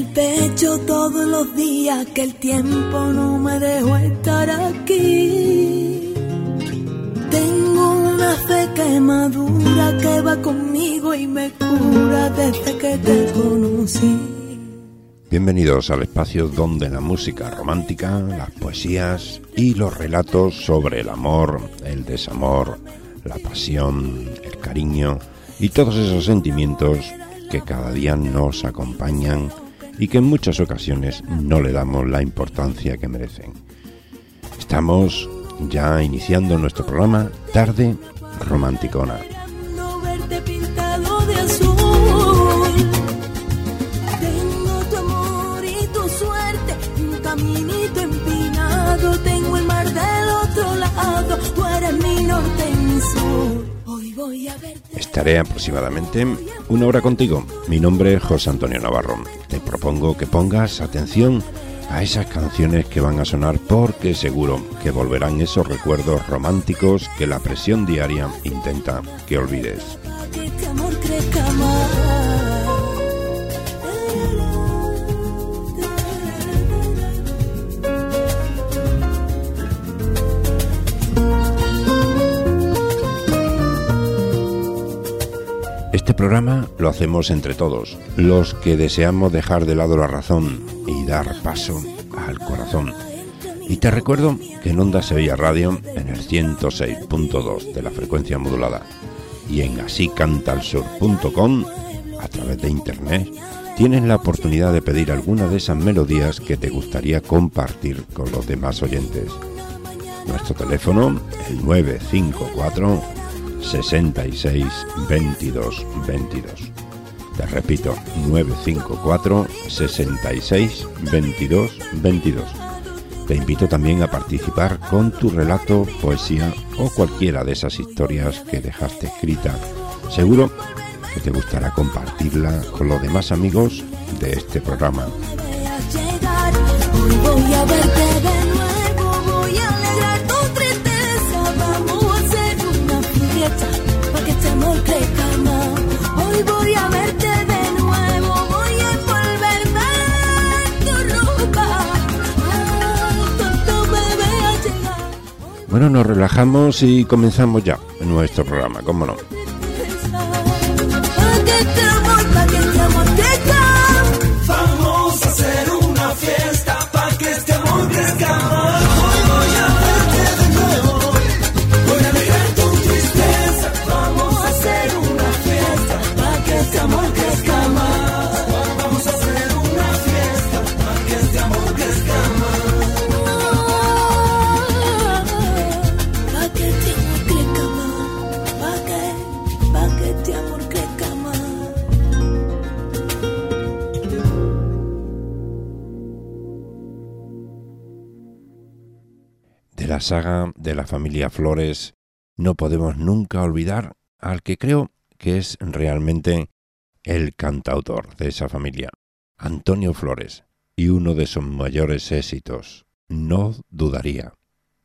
el pecho todos los días que el tiempo no me dejó estar aquí. Tengo una fe que madura, que va conmigo y me cura desde que te conocí. Bienvenidos al espacio donde la música romántica, las poesías y los relatos sobre el amor, el desamor, la pasión, el cariño y todos esos sentimientos que cada día nos acompañan y que en muchas ocasiones no le damos la importancia que merecen. Estamos ya iniciando nuestro programa Tarde Romanticona. Caminito empinado, tengo el mar del otro lado, tú eres mi norte y mi sur. Hoy voy a verte. Estaré aproximadamente una hora contigo. Mi nombre es José Antonio Navarro. Te propongo que pongas atención a esas canciones que van a sonar porque seguro que volverán esos recuerdos románticos que la presión diaria intenta que olvides. Que este amor crezca más. Este programa lo hacemos entre todos, los que deseamos dejar de lado la razón y dar paso al corazón. Y te recuerdo que en Onda Sevilla Radio, en el 106.2 de la frecuencia modulada y en asicantalsur.com, a través de internet, tienes la oportunidad de pedir alguna de esas melodías que te gustaría compartir con los demás oyentes. Nuestro teléfono, el 954 66 22 22. Te repito, 954 66 22 22. Te invito también a participar con tu relato, poesía o cualquiera de esas historias que dejaste escrita. Seguro que te gustará compartirla con los demás amigos de este programa. Hoy voy a verte de nuevo, voy a alegrar tu tristeza, vamos a hacer una fiesta para que este amor crezca más. Hoy voy a verte de nuevo, voy a envolverme en tu ropa. Ay, tonto bebé ha llegado. Bueno, nos relajamos y comenzamos ya nuestro programa, ¿cómo no? Pa' que este amor crezca. Vamos a hacer una fiesta para que este amor crezca más. Hoy voy a verte de nuevo, voy a alegrar tu tristeza. Vamos a hacer una fiesta para que este amor crezca más. Vamos a hacer una fiesta para que este amor crezca más. Pa' que este amor crezca más. Pa' que este amor crezca más. De la saga de la familia Flores no podemos nunca olvidar al que creo que es realmente el cantautor de esa familia, Antonio Flores, y uno de sus mayores éxitos, No dudaría.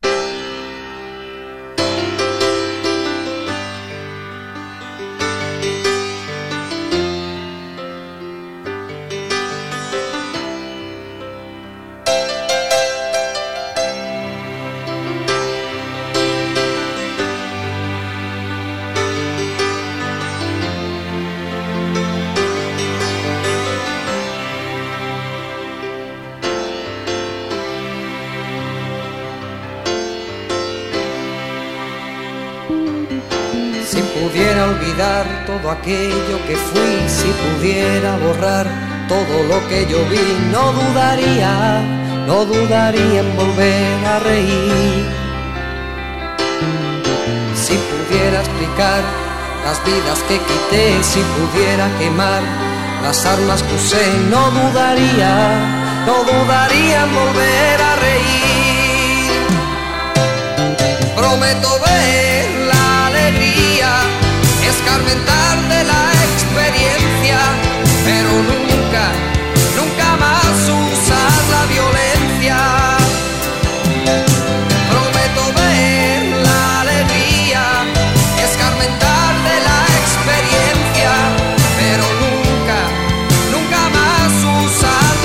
Si pudiera olvidar todo aquello que fui, si pudiera borrar todo lo que yo vi, no dudaría en volver a reír. Si pudiera explicar las vidas que quité, si pudiera quemar las armas que usé, no dudaría en volver a reír. Prometo ver la alegría, escarmentar de la experiencia, pero nunca más usar la violencia. Prometo ver la alegría, escarmentar de la experiencia, pero nunca más usar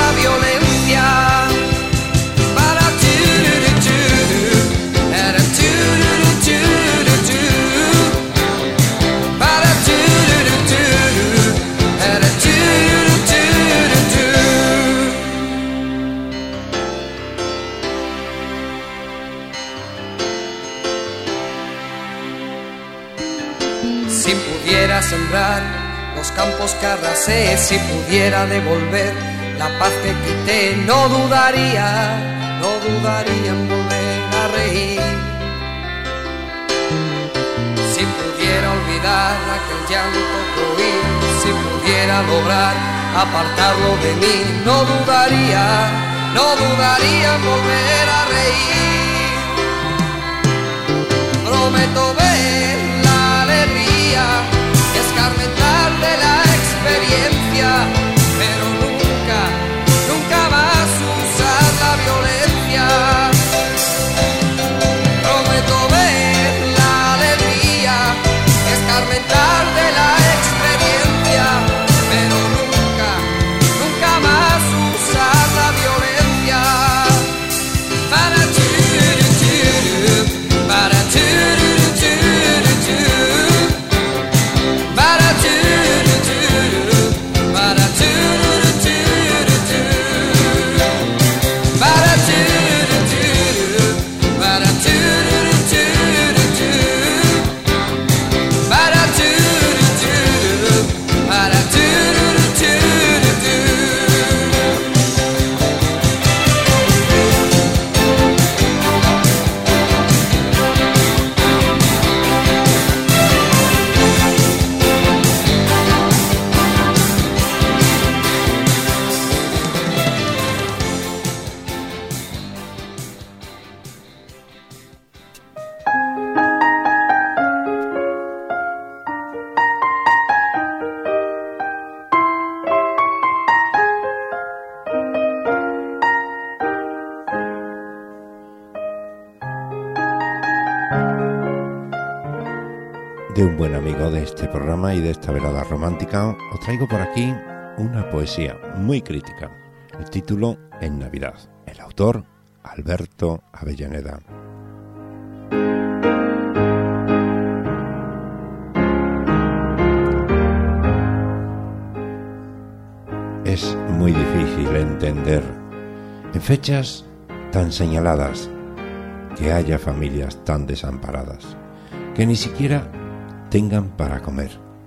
Si pudiera sembrar los campos que arrasé, si pudiera devolver la paz que quité, no dudaría en volver a reír. Si pudiera olvidar aquel llanto que oí, si pudiera lograr apartarlo de mí, no dudaría en volver a reír. Prometo ver la alegría, escarmentar de la experiencia, pero nunca más usar la violencia. Prometo ver la alegría, escarmentar de la experiencia, pero nunca más usar la violencia. Para De un buen amigo de este programa y de esta velada romántica, os traigo por aquí una poesía muy crítica. El título En Navidad. El autor, Alberto Avellaneda. Es muy difícil entender, en fechas tan señaladas, que haya familias tan desamparadas, que ni siquiera tengan para comer.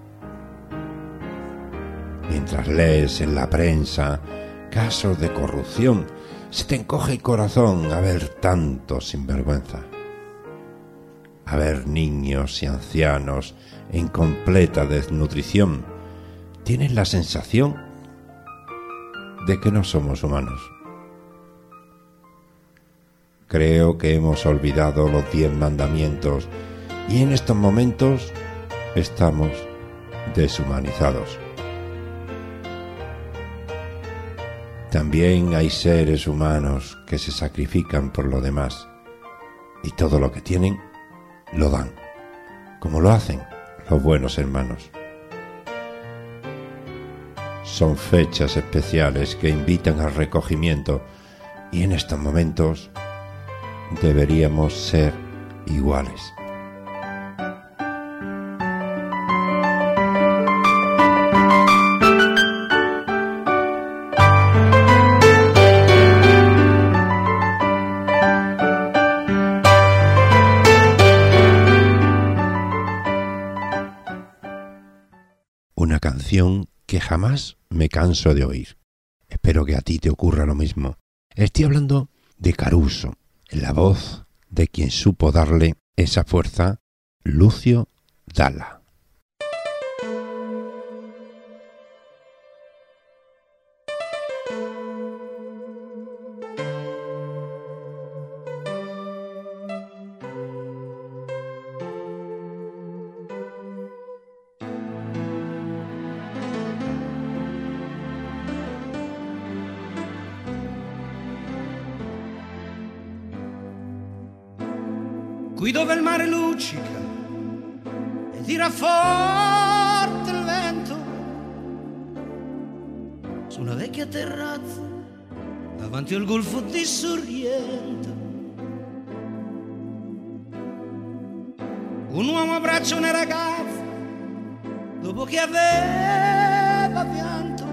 Mientras lees en la prensa casos de corrupción, se te encoge el corazón a ver tanto sinvergüenza, a ver niños y ancianos en completa desnutrición. Tienes la sensación de que no somos humanos. Creo que hemos olvidado los 10 mandamientos y en estos momentos estamos deshumanizados. También hay seres humanos que se sacrifican por lo demás y todo lo que tienen lo dan, como lo hacen los buenos hermanos. Son fechas especiales que invitan al recogimiento y en estos momentos deberíamos ser iguales. Una canción que jamás me canso de oír. Espero que a ti te ocurra lo mismo. Estoy hablando de Caruso, en la voz de quien supo darle esa fuerza, Lucio Dalla. Qui dove il mare luccica e tira forte il vento, su una vecchia terrazza davanti al golfo di Sorrento, un uomo abbraccia una ragazza dopo che aveva pianto,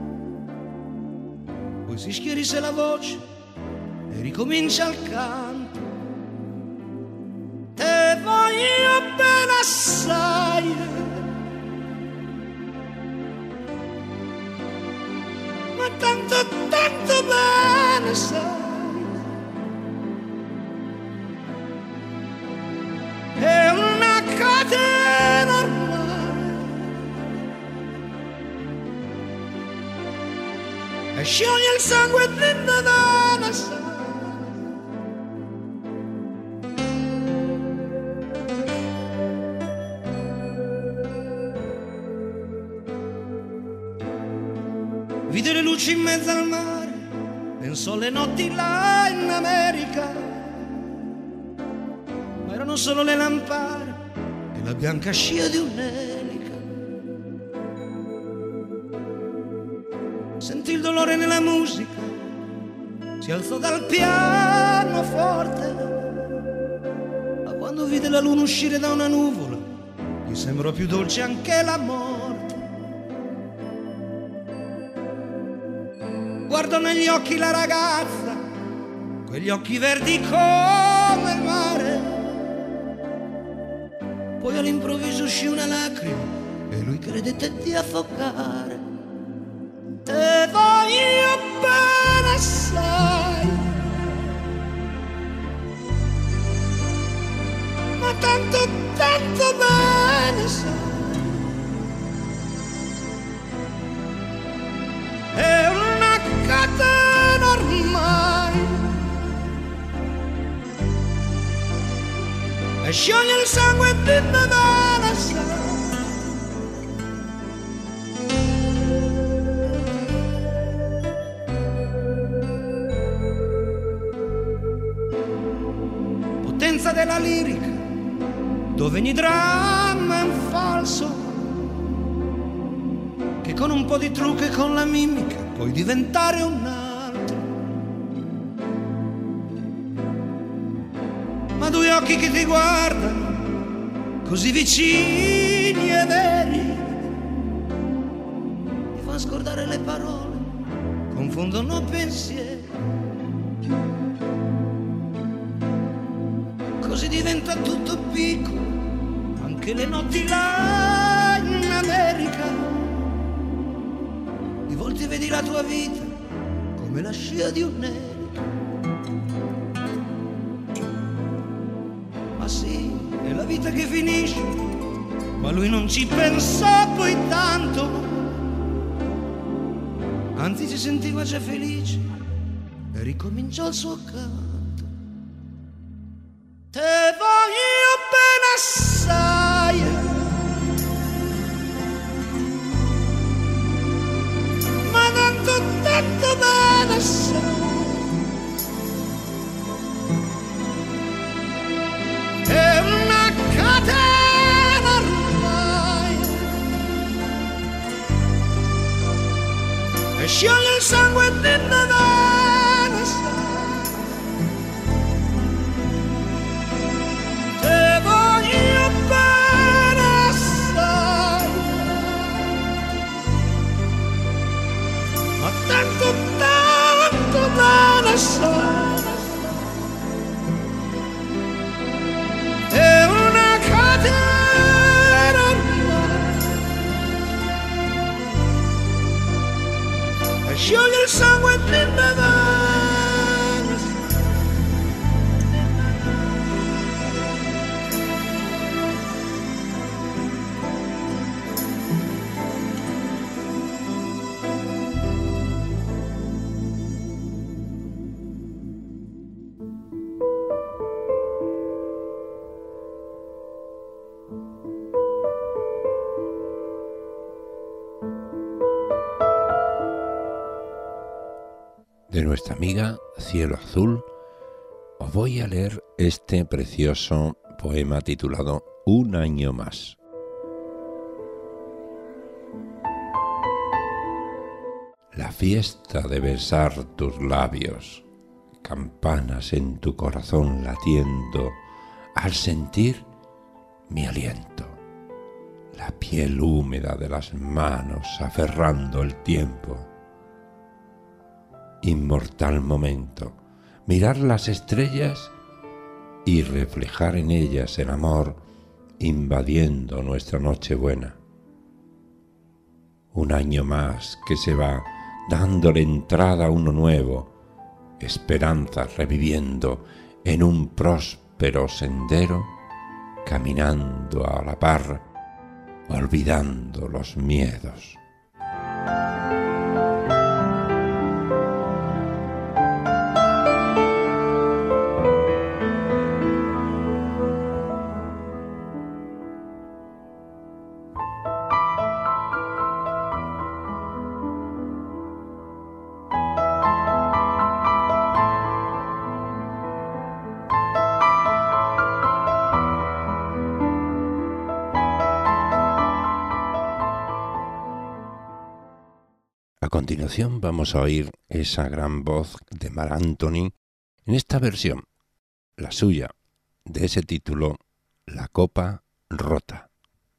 poi si schierisse la voce e ricomincia il canto. Te voglio bene assai. Ma tanto, tanto bene sai. È una catena ormai e scioglie il sangue dentro da una sai. Vide le luci in mezzo al mare, pensò alle notti là in America. Erano solo le lampade e la bianca scia di un'elica. Sentì il dolore nella musica, si alzò dal pianoforte, ma quando vide la luna uscire da una nuvola, gli sembrò più dolce anche la morte. Guardò negli occhi la ragazza, quegli occhi verdi come il mare. Poi all'improvviso uscì una lacrima e lui credette di affogare. Te voglio bene assai, ma tanto, tanto bene sai. È una catena ormai e scioglie il sangue dentro da una sai. Potenza della lirica, dove ogni dramma è un falso, che con un po' di trucco e con la mimica puoi diventare un altro. Ma due occhi che ti guardano, così vicini e veri, ti fa scordare le parole, confondono pensieri. Così diventa tutto piccolo, anche le notti là in America. Di volte vedi la tua vita come la scia di un'elica. Ma sì, è la vita che finisce, ma lui non ci pensò poi tanto. Anzi si sentiva già felice e ricominciò il suo canto. Te voglio bene assai, ma tanto, tanto bene assai. È una catena ormai e scioglie il sangue dentro da una sai. Te voglio bene assai, ma tanto, tanto bene assai. È una catena ormai e scioglie il sangue dentro da una sai. De nuestra amiga Cielo Azul, os voy a leer este precioso poema titulado Un año más. La fiesta de besar tus labios, campanas en tu corazón latiendo al sentir mi aliento, la piel húmeda de las manos aferrando el tiempo. Inmortal momento, mirar las estrellas y reflejar en ellas el amor invadiendo nuestra Nochebuena. Un año más que se va, dándole entrada a uno nuevo, esperanzas reviviendo en un próspero sendero, caminando a la par, olvidando los miedos. A continuación vamos a oír esa gran voz de Marc Anthony en esta versión, la suya, de ese título, La copa rota.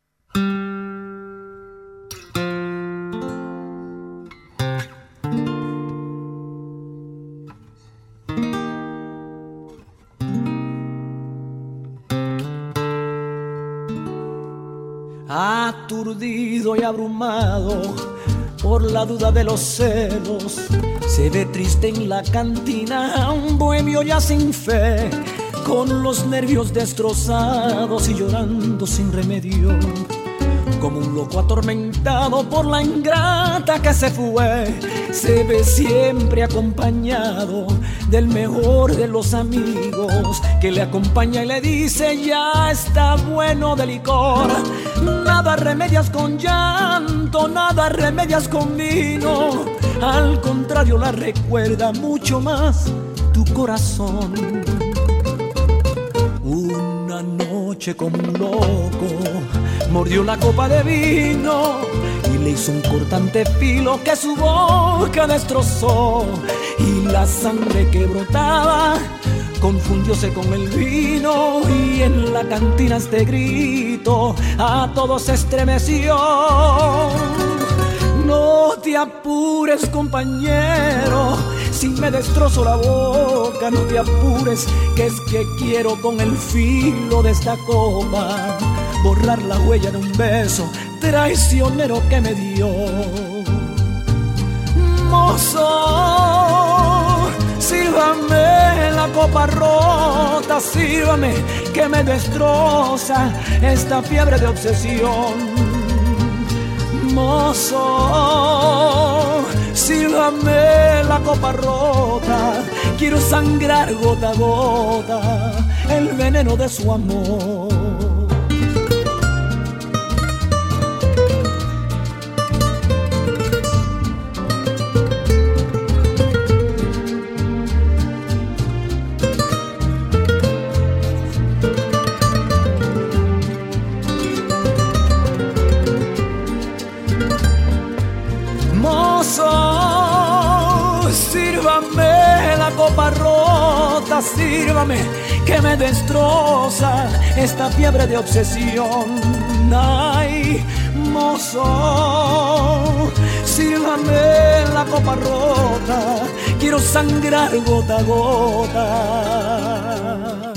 Aturdido y abrumado por la duda de los celos, se ve triste en la cantina un bohemio ya sin fe, con los nervios destrozados y llorando sin remedio, como un loco atormentado por la ingrata que se fue. Se ve siempre acompañado del mejor de los amigos, que le acompaña y le dice: ya está bueno de licor, nada remedias con llanto, nada remedias con vino, al contrario la recuerda mucho más tu corazón. Una noche como un loco mordió la copa de vino y le hizo un cortante filo que su boca destrozó, y la sangre que brotaba confundióse con el vino, y en la cantina este grito a todos estremeció: no te apures, compañero, si me destrozo la boca, no te apures, que es que quiero con el filo de esta copa borrar la huella de un beso traicionero que me dio. Mozo, sírvame la copa rota, sírvame que me destroza esta fiebre de obsesión. Mozo, sírvame la copa rota, quiero sangrar gota a gota el veneno de su amor. Sírvame la copa rota, sírvame que me destroza esta fiebre de obsesión. Ay, mozo, sírvame la copa rota, quiero sangrar gota a gota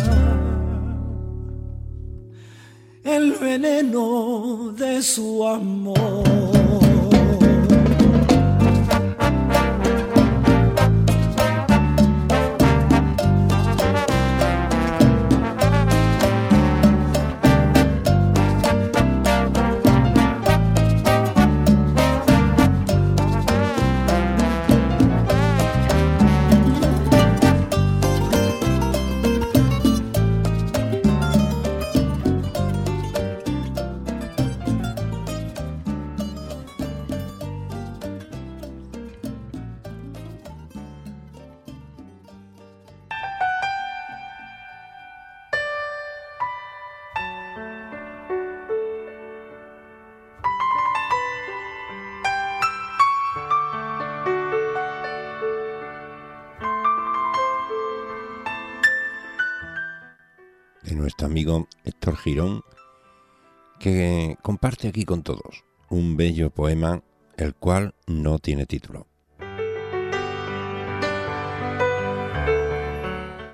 el veneno de su amor. De nuestro amigo Héctor Girón, que comparte aquí con todos un bello poema, el cual no tiene título.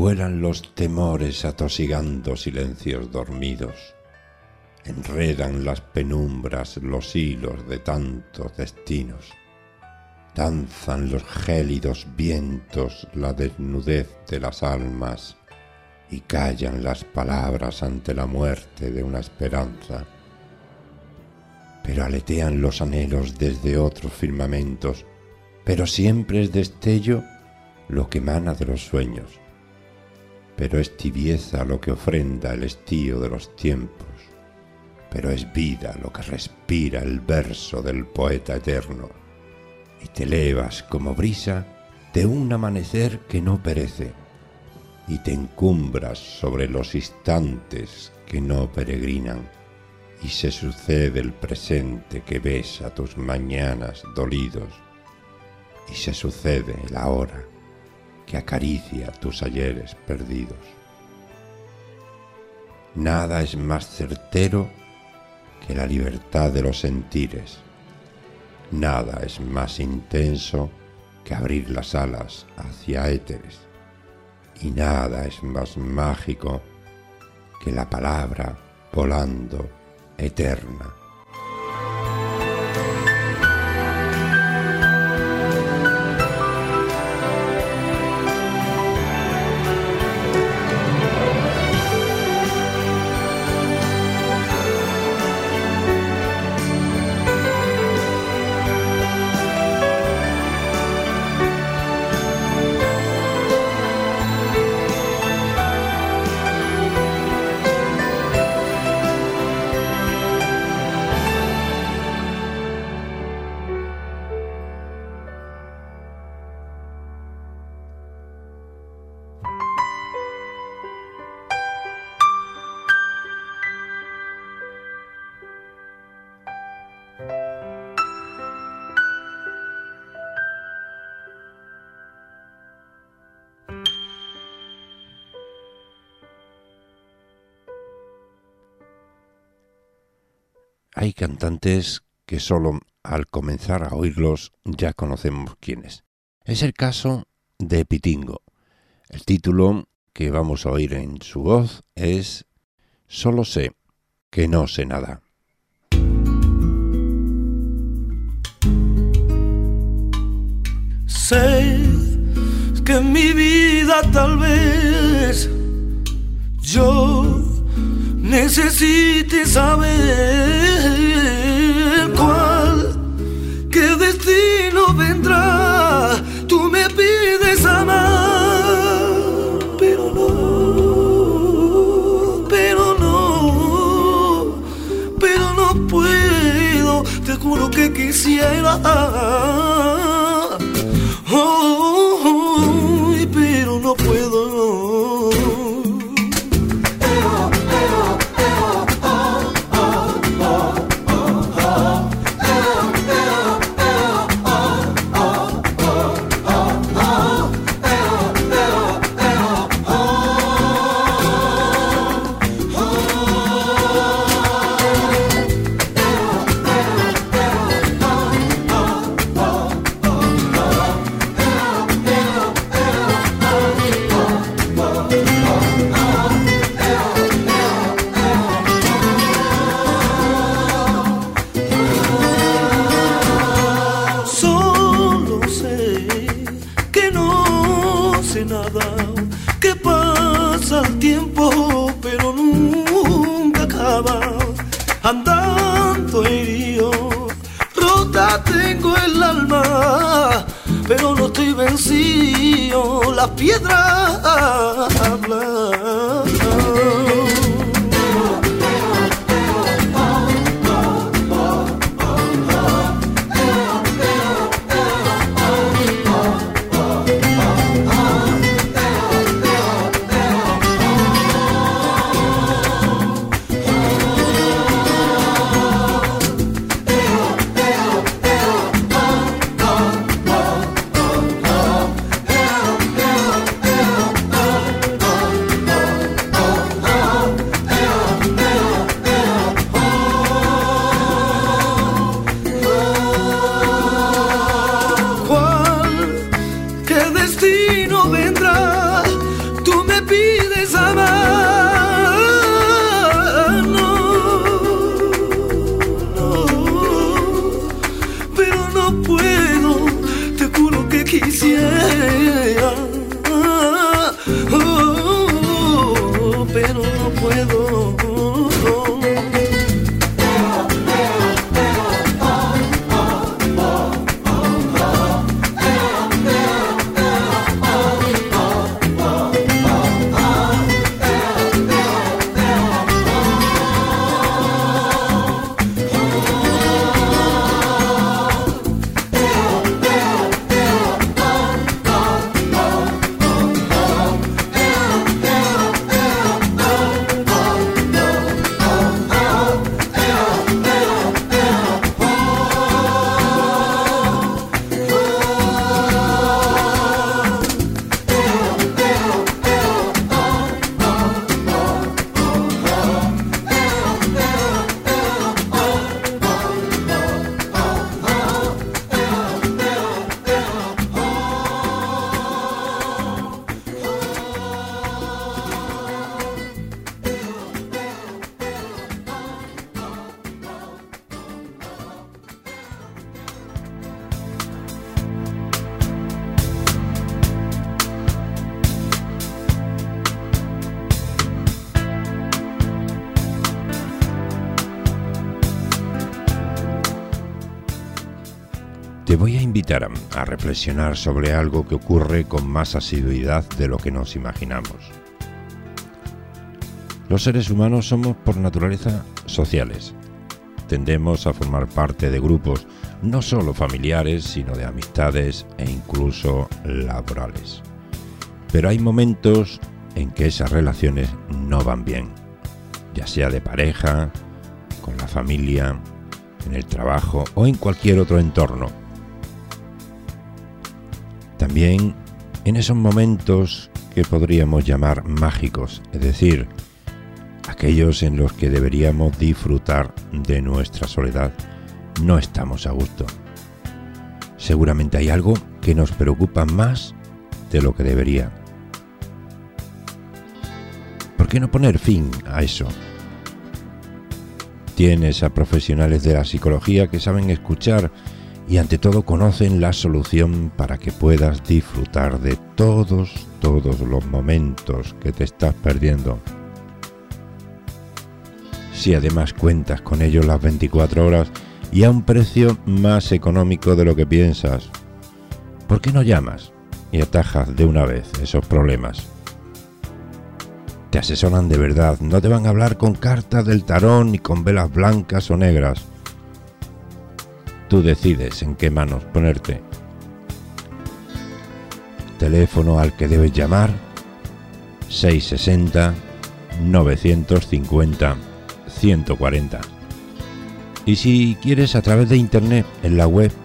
Vuelan los temores atosigando silencios dormidos. Enredan las penumbras los hilos de tantos destinos. Danzan los gélidos vientos la desnudez de las almas y callan las palabras ante la muerte de una esperanza. Pero aletean los anhelos desde otros firmamentos, pero siempre es destello lo que emana de los sueños. Pero es tibieza lo que ofrenda el estío de los tiempos, pero es vida lo que respira el verso del poeta eterno, y te elevas como brisa de un amanecer que no perece, y te encumbras sobre los instantes que no peregrinan, y se sucede el presente que besa tus mañanas dolidos, y se sucede la hora que acaricia tus ayeres perdidos. Nada es más certero que la libertad de los sentires. Nada es más intenso que abrir las alas hacia éteres. Y nada es más mágico que la palabra volando eterna. Hay cantantes que solo al comenzar a oírlos ya conocemos quiénes. Es el caso de Pitingo. El título que vamos a oír en su voz es Solo sé que no sé nada. Sé que en mi vida tal vez yo necesite saber cuál, qué destino vendrá. Tú me pides amar, pero no puedo. Te juro que quisiera, pero no puedo. Andando herido, rota tengo el alma, pero no estoy vencido. Las piedras hablan. invitar a reflexionar sobre algo que ocurre con más asiduidad de lo que nos imaginamos. Los seres humanos somos por naturaleza sociales. Tendemos a formar parte de grupos, no solo familiares, sino de amistades e incluso laborales. Pero hay momentos en que esas relaciones no van bien, ya sea de pareja, con la familia, en el trabajo o en cualquier otro entorno. También en esos momentos que podríamos llamar mágicos, es decir, aquellos en los que deberíamos disfrutar de nuestra soledad, no estamos a gusto. Seguramente hay algo que nos preocupa más de lo que debería. ¿Por qué no poner fin a eso? Tienes a profesionales de la psicología que saben escuchar y ante todo conocen la solución para que puedas disfrutar de todos los momentos que te estás perdiendo. Si además cuentas con ellos las 24 horas y a un precio más económico de lo que piensas, ¿por qué no llamas y atajas de una vez esos problemas? Te asesoran de verdad, no te van a hablar con cartas del tarot ni con velas blancas o negras. Tú decides en qué manos ponerte. Teléfono al que debes llamar: 660 950 140. Y si quieres, a través de internet, en la web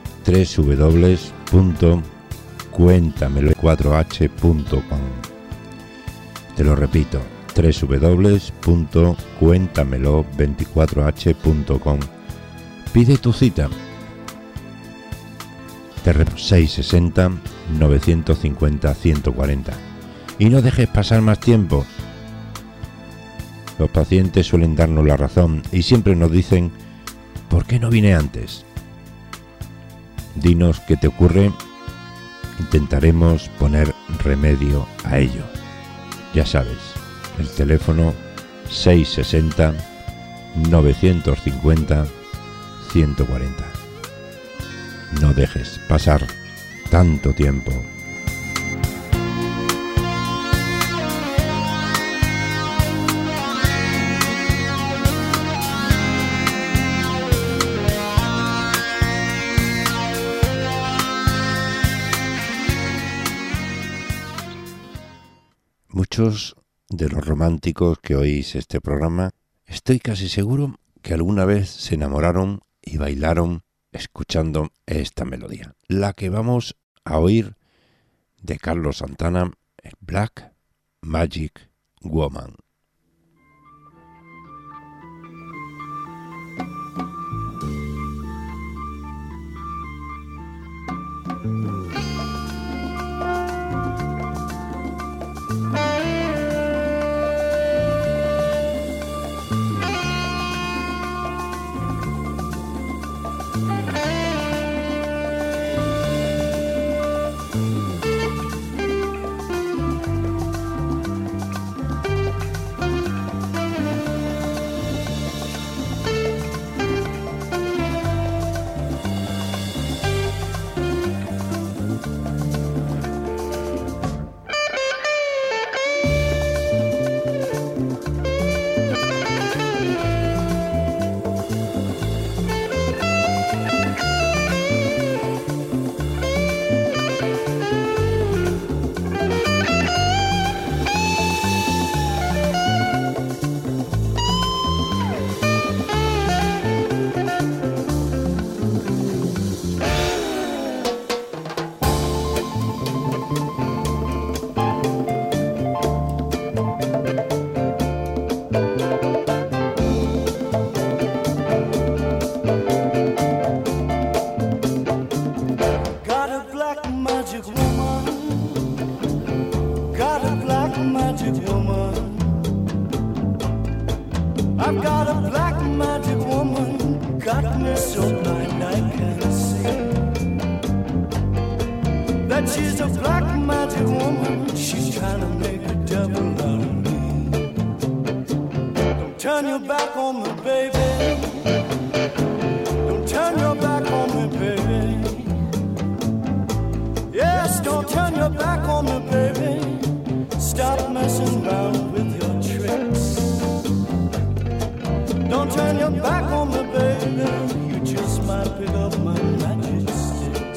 www.cuéntamelo4h.com. Te lo repito, www.cuéntamelo24h.com. Pide tu cita. Te repito, 660 950 140. Y no dejes pasar más tiempo. Los pacientes suelen darnos la razón y siempre nos dicen: ¿por qué no vine antes? Dinos qué te ocurre. Intentaremos poner remedio a ello. Ya sabes, el teléfono 660 950 140. No dejes pasar tanto tiempo. Muchos de los románticos que oís este programa, estoy casi seguro que alguna vez se enamoraron y bailaron escuchando esta melodía, la que vamos a oír de Carlos Santana, Black Magic Woman. your back on me, baby. Stop messing around with your tricks. Don't turn your back on me, baby. You just might pick up my magic sticks.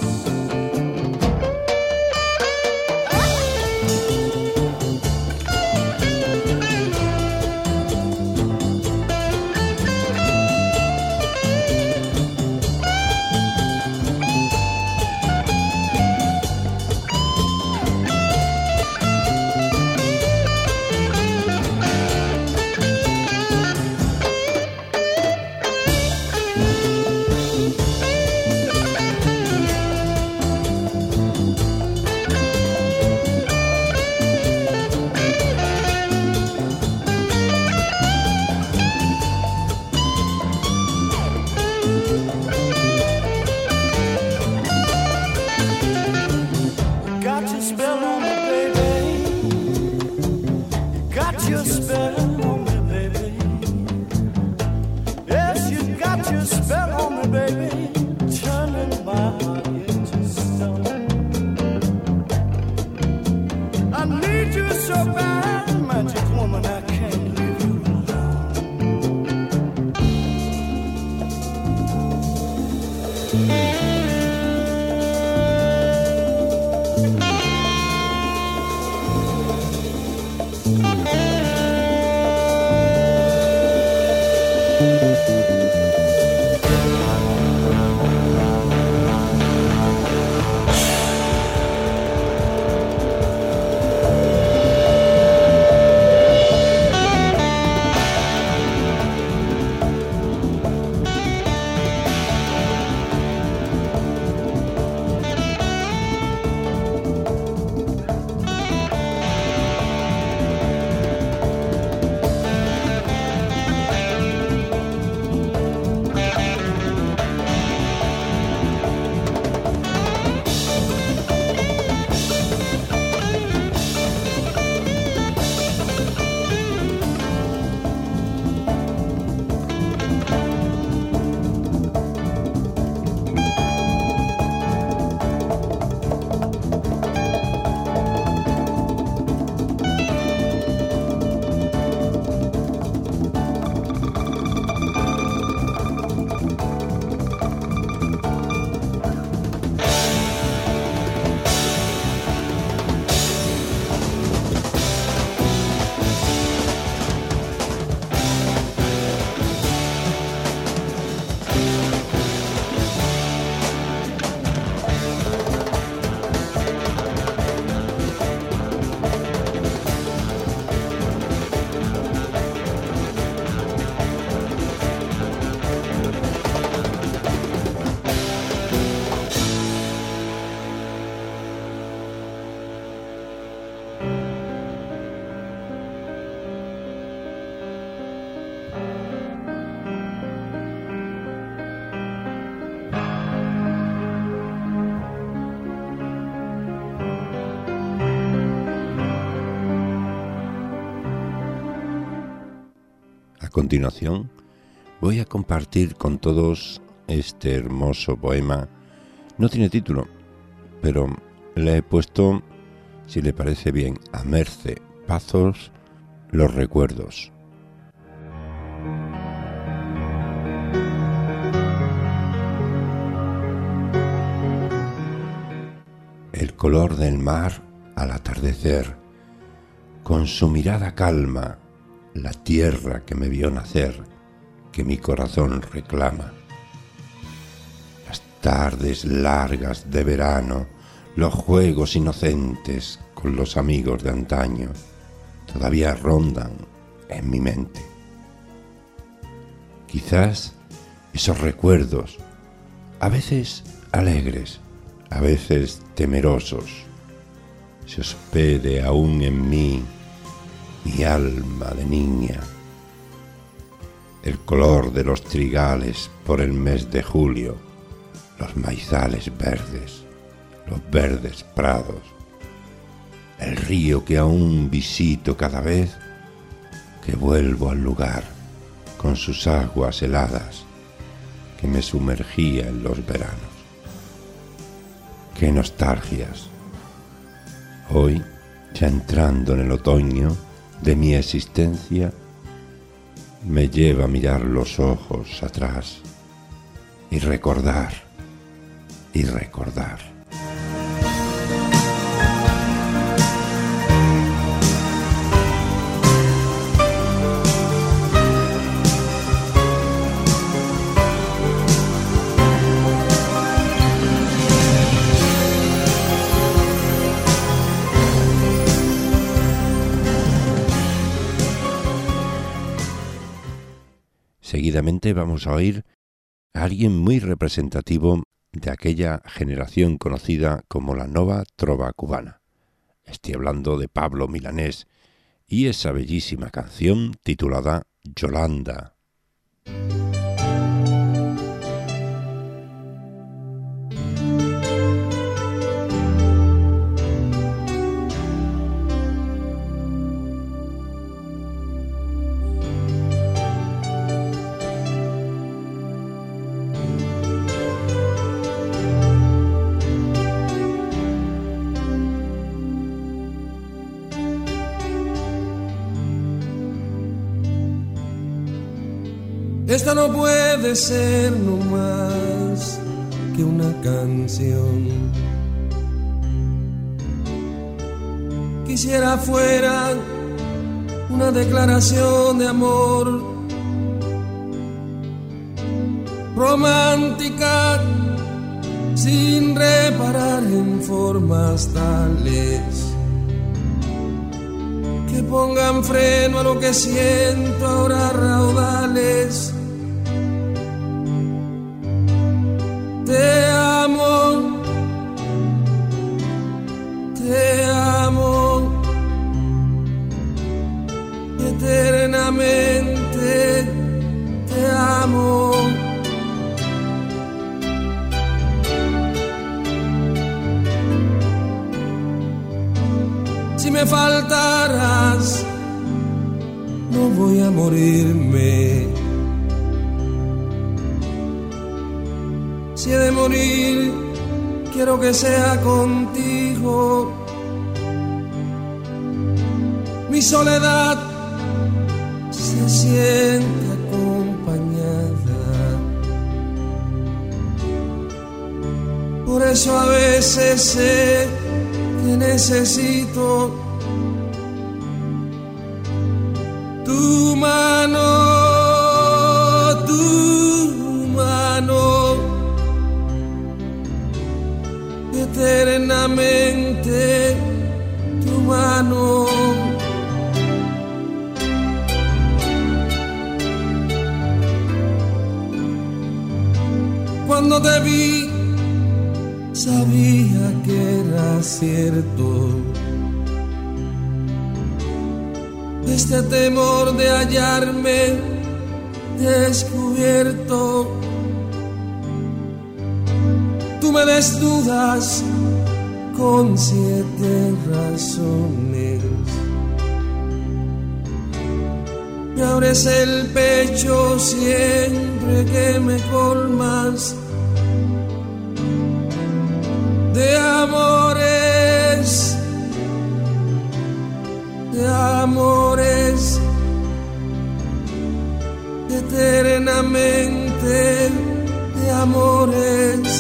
A continuación, voy a compartir con todos este hermoso poema. No tiene título, pero le he puesto, si le parece bien, a Merce Pazos, Los recuerdos. El color del mar al atardecer, con su mirada calma, la tierra que me vio nacer, que mi corazón reclama. Las tardes largas de verano, los juegos inocentes con los amigos de antaño, todavía rondan en mi mente. Quizás esos recuerdos, a veces alegres, a veces temerosos, se hospede aún en mí mi alma de niña. El color de los trigales por el mes de julio, los maizales verdes, los verdes prados, el río que aún visito cada vez que vuelvo al lugar con sus aguas heladas que me sumergía en los veranos. Qué nostalgias, Hoy, ya entrando en el otoño de mi existencia, me lleva a mirar los ojos atrás y recordar y recordar. Seguidamente vamos a oír a alguien muy representativo de aquella generación conocida como la Nova Trova Cubana. Estoy hablando de Pablo Milanés y esa bellísima canción titulada Yolanda. Esta no puede ser no más que una canción. Quisiera fuera una declaración de amor romántica, sin reparar en formas tales que pongan freno a lo que siento ahora raudales. Te amo, eternamente te amo. Si me faltaras, no voy a morirme. Si he de morir, quiero que sea contigo. Mi soledad se siente acompañada. Por eso a veces sé que necesito tu mano. Eternamente tu mano. Cuando te vi, sabía que era cierto. Este temor de hallarme descubierto. Tú me desnudas con 7 razones. Me abres el pecho siempre que me colmas de amores, eternamente de amores.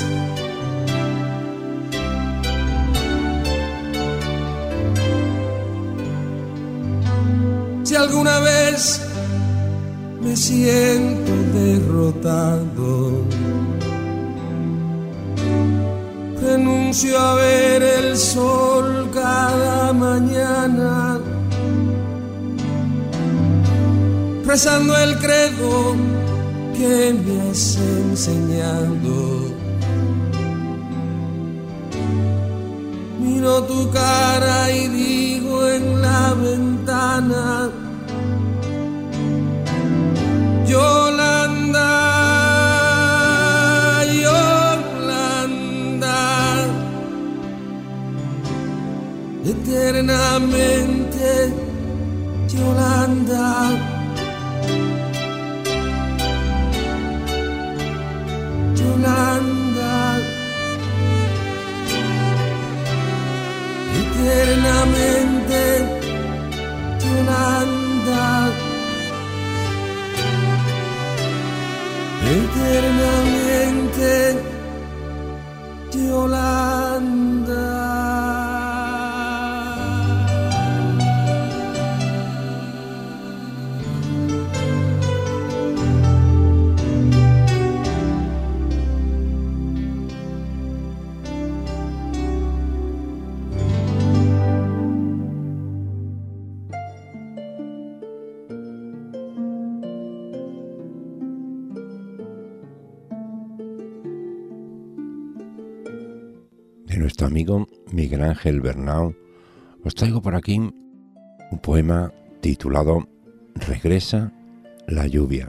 Si alguna vez me siento derrotado, renuncio a ver el sol cada mañana, rezando el credo que me has enseñado. Miro tu cara y digo en la ventana: Yolanda, Yolanda, eternamente Yolanda. Yolanda, eternamente nuestro amigo Miguel Ángel Bernal, os traigo por aquí un poema titulado Regresa la lluvia.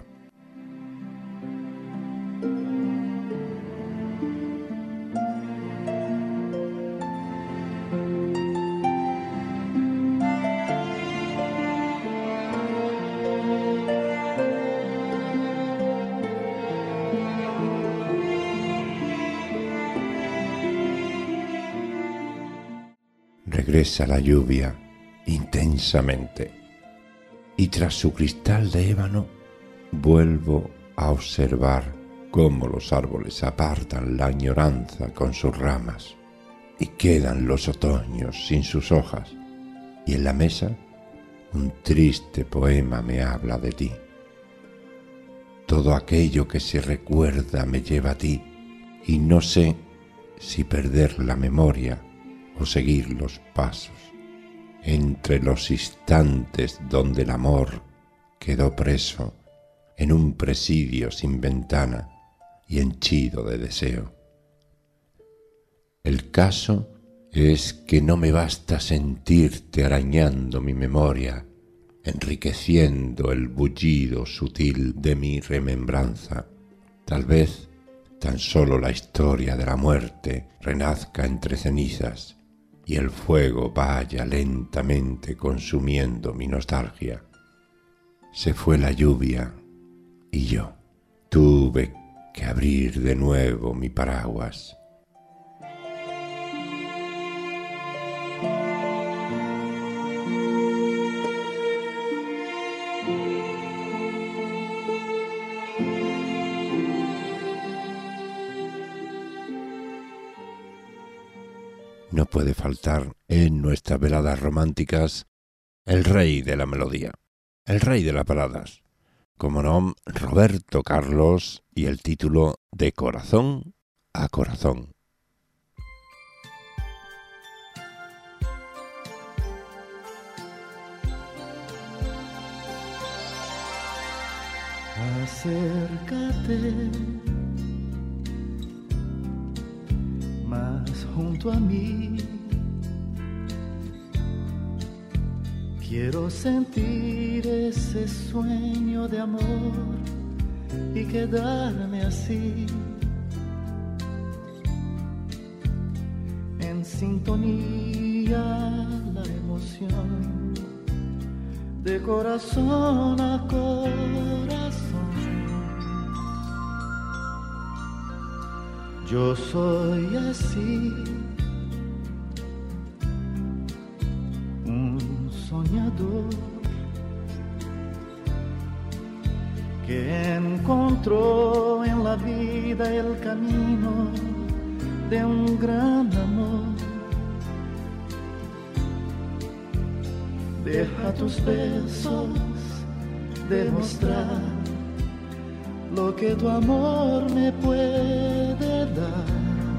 Regresa la lluvia intensamente, y tras su cristal de ébano vuelvo a observar cómo los árboles apartan la añoranza con sus ramas y quedan los otoños sin sus hojas, y en la mesa un triste poema me habla de ti. Todo aquello que se recuerda me lleva a ti, y no sé si perder la memoria o seguir los pasos entre los instantes donde el amor quedó preso en un presidio sin ventana y henchido de deseo. El caso es que no me basta sentirte arañando mi memoria, enriqueciendo el bullido sutil de mi remembranza. Tal vez tan solo la historia de la muerte renazca entre cenizas y el fuego vaya lentamente consumiendo mi nostalgia. Se fue la lluvia y yo tuve que abrir de nuevo mi paraguas. No puede faltar en nuestras veladas románticas el rey de la melodía, el rey de las baladas, como no, Roberto Carlos, y el título De corazón a corazón. Acércate más junto a mí, quiero sentir ese sueño de amor y quedarme así, en sintonía la emoción, de corazón a corazón. Yo soy así, un soñador que encontró en la vida el camino de un gran amor. Deja tus besos demostrar lo que tu amor me puede dar.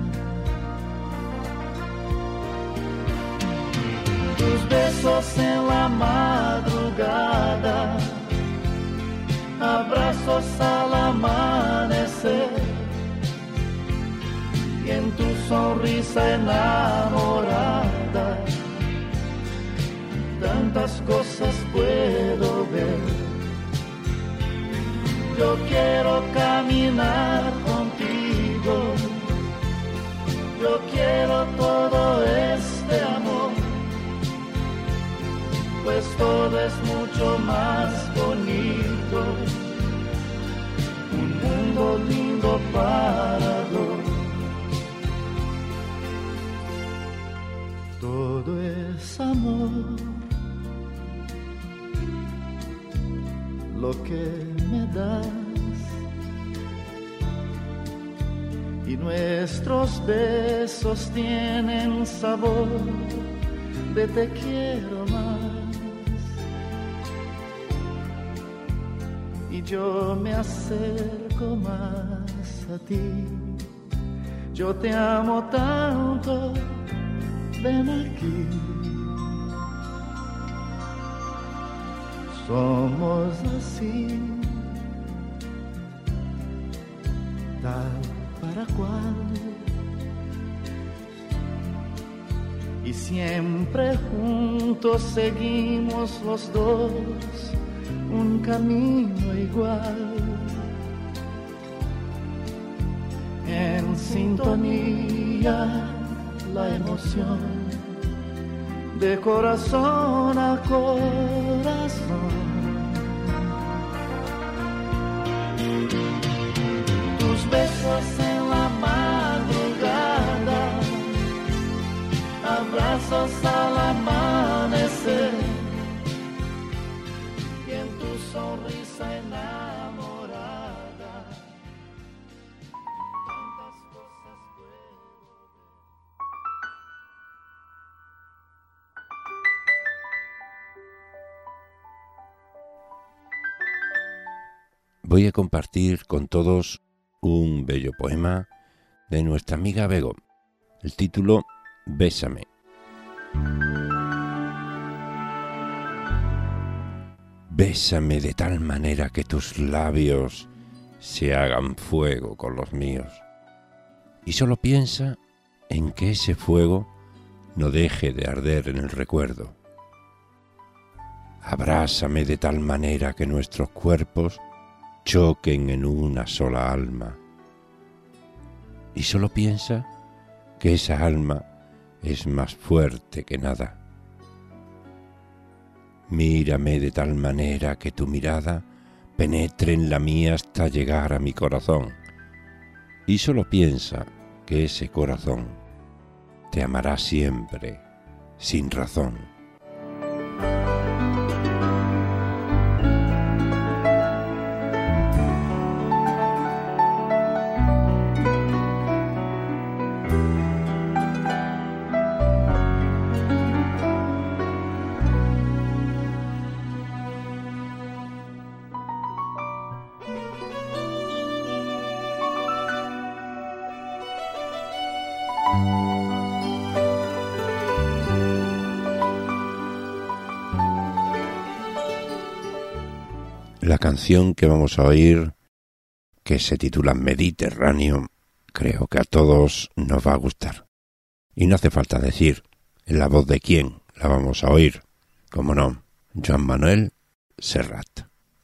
Tus besos en la madrugada, abrazos al amanecer, y en tu sonrisa enamorada tantas cosas puedo ver. Yo quiero caminar contigo, yo quiero todo este amor, pues todo es mucho más bonito, un mundo lindo para dos. Todo es amor, lo que me das, y nuestros besos tienen sabor de te quiero más, y yo me acerco más a ti, yo te amo tanto, ven aquí. Somos así, tal para cual, y siempre juntos seguimos los dos un camino igual, en sintonía la emoción de corazón a corazón. Tus besos en la madrugada, abrazos al amanecer, y en tu sonrisa enamorada tantas cosas puedo ver. Voy a compartir con todos un bello poema de nuestra amiga Bego. El título, Bésame. Bésame de tal manera que tus labios se hagan fuego con los míos. Y solo piensa en que ese fuego no deje de arder en el recuerdo. Abrázame de tal manera que nuestros cuerpos choquen en una sola alma. Y solo piensa que esa alma es más fuerte que nada. Mírame de tal manera que tu mirada penetre en la mía hasta llegar a mi corazón. Y solo piensa que ese corazón te amará siempre, sin razón. La canción que vamos a oír, que se titula Mediterráneo, creo que a todos nos va a gustar. Y no hace falta decir en la voz de quién la vamos a oír, como no, Joan Manuel Serrat.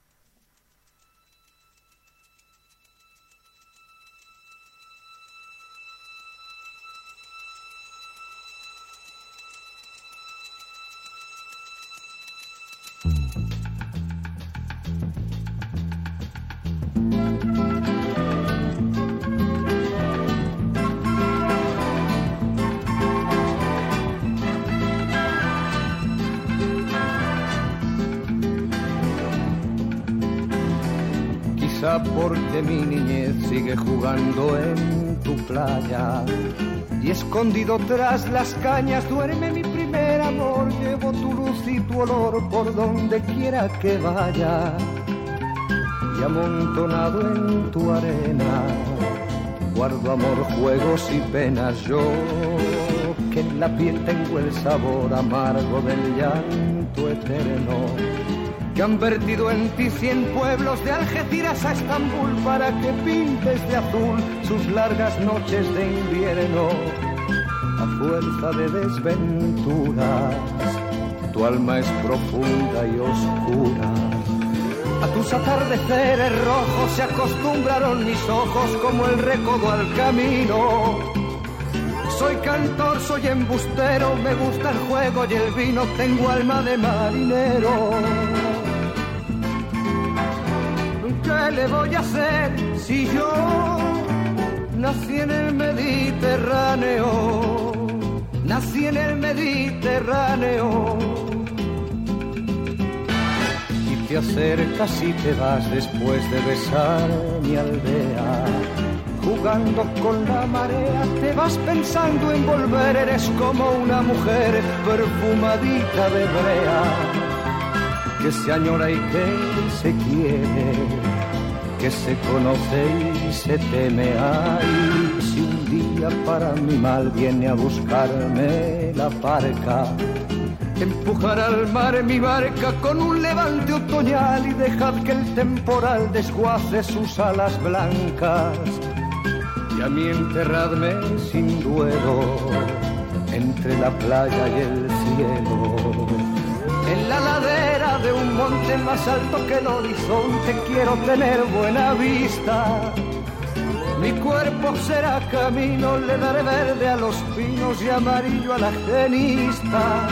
Porque mi niñez sigue jugando en tu playa y escondido tras las cañas duerme mi primer amor. Llevo tu luz y tu olor por donde quiera que vaya, y amontonado en tu arena guardo amor, juegos y penas. Yo que en la piel tengo el sabor amargo del llanto eterno, que han vertido en ti 100 pueblos de Algeciras a Estambul para que pintes de azul sus largas noches de invierno. A fuerza de desventuras, tu alma es profunda y oscura. A tus atardeceres rojos se acostumbraron mis ojos como el recodo al camino. Soy cantor, soy embustero, me gusta el juego y el vino, tengo alma de marinero. ¿Qué le voy a hacer si yo nací en el Mediterráneo? Nací en el Mediterráneo. Y te acercas y te vas después de besar mi aldea. Jugando con la marea, te vas pensando en volver. Eres como una mujer perfumadita de brea, que se añora y que se quiere, que se conoce y se teme. Ay, si un día para mi mal viene a buscarme la parca, empujar al mar mi barca con un levante otoñal y dejad que el temporal desguace sus alas blancas. Y a mí enterradme sin duelo entre la playa y el cielo. En la ladera de un monte más alto que el horizonte quiero tener buena vista. Mi cuerpo será camino, le daré verde a los pinos y amarillo a la genista.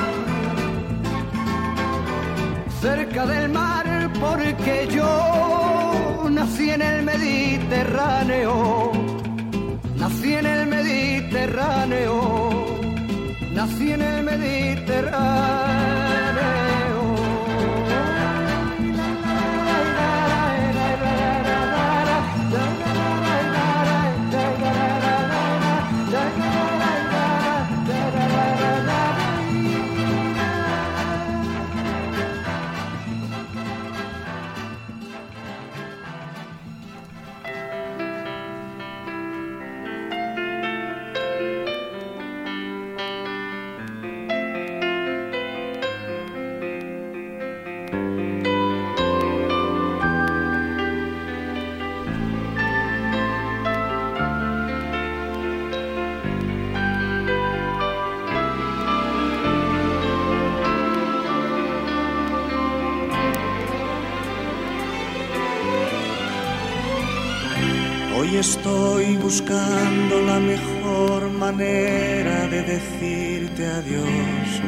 Cerca del mar porque yo nací en el Mediterráneo. Nací en el Mediterráneo. Nací en el Mediterráneo. Hoy estoy buscando la mejor manera de decirte adiós.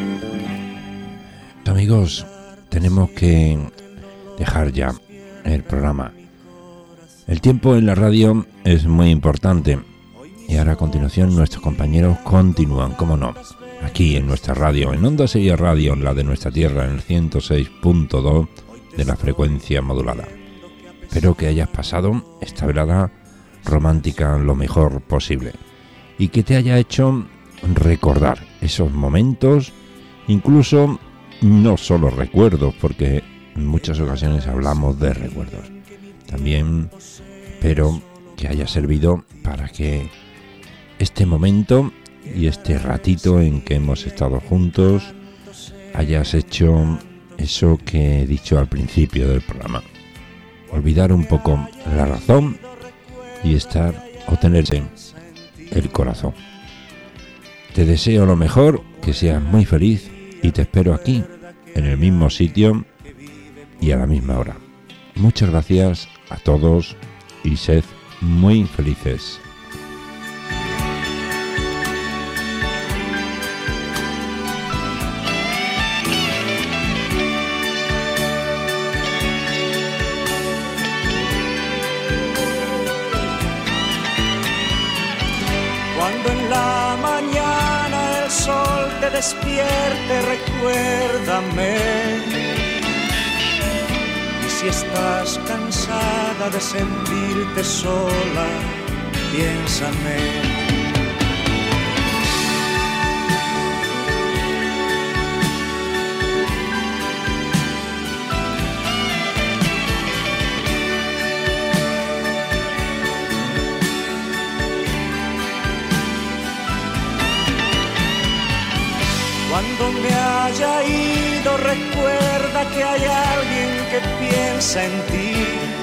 Amigos, tenemos que dejar ya el programa. El tiempo en la radio es muy importante y ahora a continuación nuestros compañeros continúan, como no, aquí en nuestra radio, en Onda Sevilla Radio, en la de nuestra tierra, en el 106.2 de la frecuencia modulada. Espero que hayas pasado esta velada romántica lo mejor posible y que te haya hecho recordar esos momentos, incluso no solo recuerdos, porque en muchas ocasiones hablamos de recuerdos. También espero que haya servido para que este momento y este ratito en que hemos estado juntos hayas hecho eso que he dicho al principio del programa: olvidar un poco la razón y o tenerse el corazón. Te deseo lo mejor, que seas muy feliz y te espero aquí, en el mismo sitio y a la misma hora. Muchas gracias a todos y sed muy felices. Cuando en la mañana el sol te despierte, recuérdame. Y si estás cansada de sentirte sola, piénsame. Cuando me haya ido, recuerda que hay alguien que piensa en ti.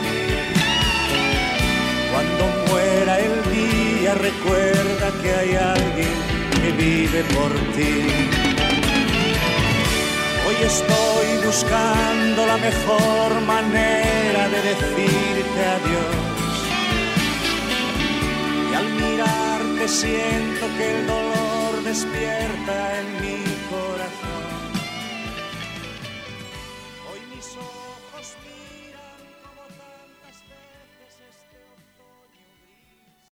Cuando muera el día, recuerda que hay alguien que vive por ti. Hoy estoy buscando la mejor manera de decirte adiós. Y al mirarte siento que el dolor despierta en mi corazón. Hoy mis ojos